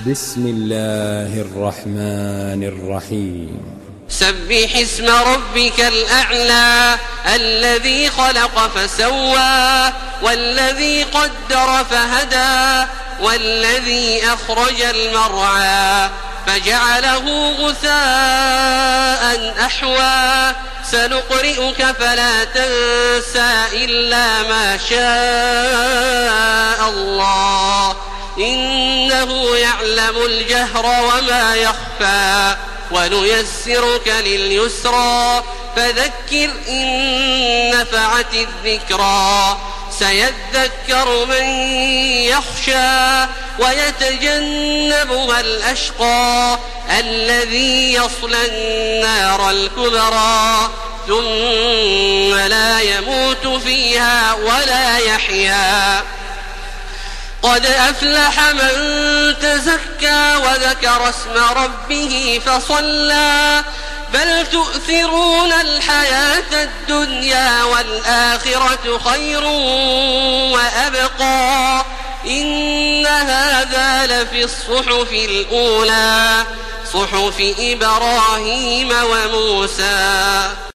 بسم الله الرحمن الرحيم سبح اسم ربك الأعلى الذي خلق فسوى والذي قدر فهدى والذي أخرج المرعى فجعله غثاء أحوى سنقرئك فلا تنسى إلا ما شاء الله إنه يعلم الجهر وما يخفى ونيسرك لليسرى فذكر إن نفعت الذكرى سيذكر من يخشى ويتجنبها الأشقى الذي يصلى النار الكبرى ثم لا يموت فيها ولا يحيا قد أفلح من تزكى وذكر اسم ربه فصلى بل تؤثرون الحياة الدنيا والآخرة خير وأبقى إن هذا لفي الصحف الأولى صحف إبراهيم وموسى.